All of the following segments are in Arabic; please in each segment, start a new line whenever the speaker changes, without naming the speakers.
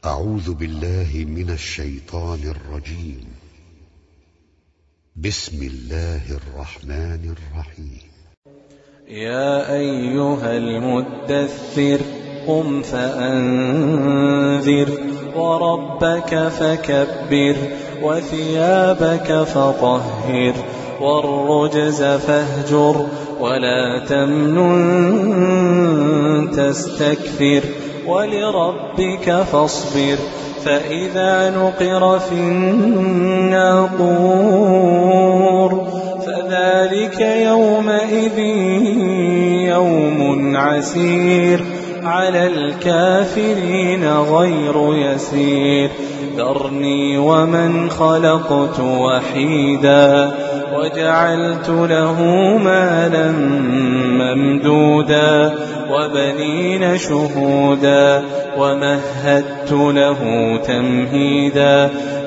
أعوذ بالله من الشيطان الرجيم. بسم الله الرحمن الرحيم.
يا أيها المدثر قم فأنذر وربك فكبر وثيابك فطهر والرجز فاهجر ولا تمنن تستكثر ولربك فاصبر فإذا نقر في الناقور فذلك يومئذ يوم عسير على الكافرين غير يسير ذرني ومن خلقت وحيدا وجعلت له مالا ممدودا وبنين شهودا ومهدت له تمهيدا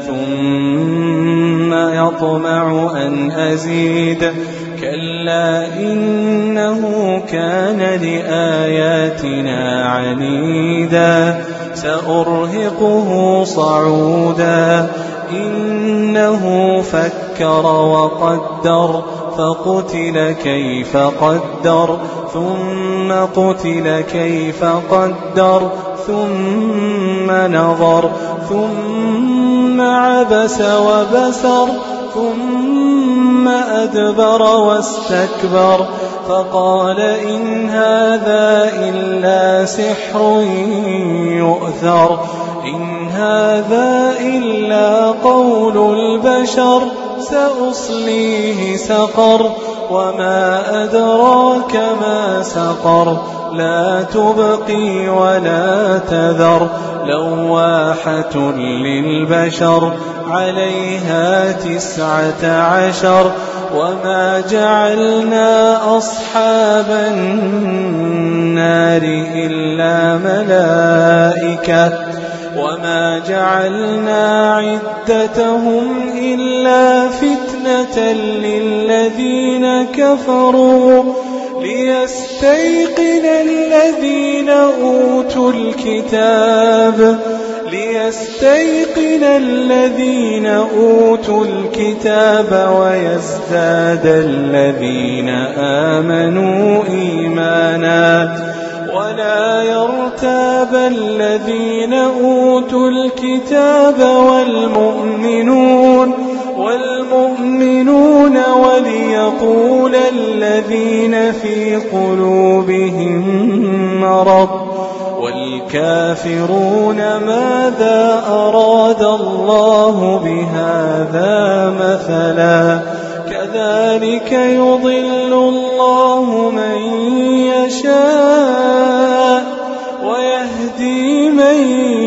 ثم يطمع أن أزيد كلا إنه كان لآياتنا عنيدا سأرهقه صعودا إنه فكر وقدر فقتل كيف قدر ثم قتل كيف قدر ثم نظر ثم عبس وبسر ثم أدبر واستكبر فقال إن هذا إلا سحر يؤثر إن هذا إلا قول البشر سأصليه سقر وما أدراك ما سقر لا تبقي ولا تذر لواحة للبشر عليها 19 وما جعلنا أصحاب النار إلا ملائكة وما جعلنا عدتهم إلا فتنة للذين كفروا ليستيقن الذين أوتوا الكتاب ويزداد الذين آمنوا إيمانا ولا يرتاب الذين أوتوا الكتاب والمؤمنون وليقول الذين في قلوبهم مرض والكافرون ماذا أراد الله بهذا مثلا كذلك يضل الله من يشاء ويهدي من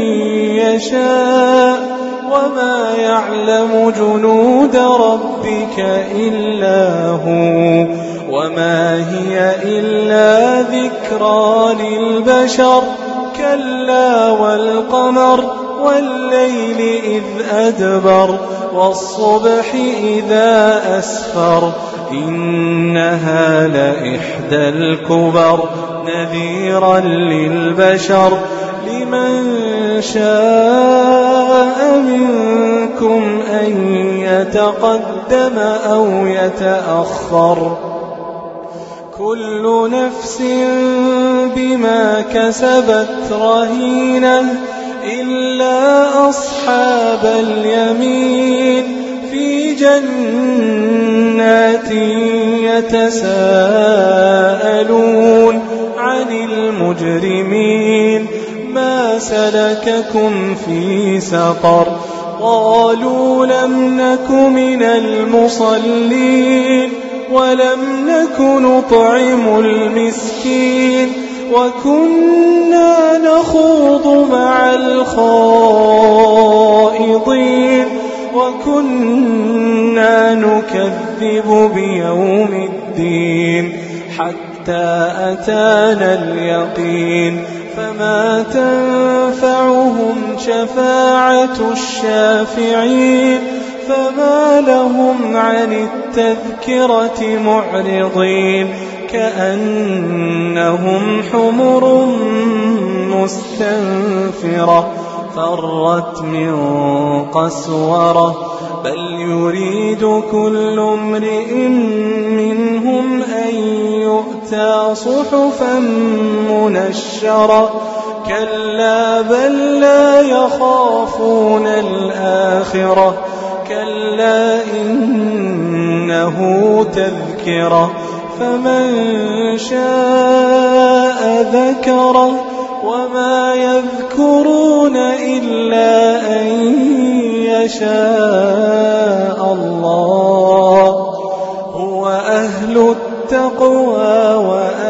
يشاء وما يعلم جنود ربك إلا هو وما هي إلا ذكرى للبشر كلا والقمر والليل إذ أدبر والصبح إذا أسفر إنها لإحدى الكبر نذيرا للبشر لمن شاء منكم أن يتقدم أو يتأخر كل نفس بما كسبت رهينة إلا أصحاب اليمين في جنات يتساءلون عن المجرمين ما سلككم في سقر قالوا لم نك من المصلين ولم نك نطعم المسكين وكنا نخوض مع الخائضين وكنا نكذب بيوم الدين حتى أتانا اليقين فما تنفعهم شفاعة الشافعين فما لهم عن التذكرة معرضين كأنهم حمر مستنفرة فرت من قسورة بل يريد كل امرئ منهم أن يؤتى صحفا منشرة كلا بل لا يخافون الآخرة كلا إنه تذكرة فمن شاء ذكره وما يذكرون إلا أن يشاء الله هو أهل التقوى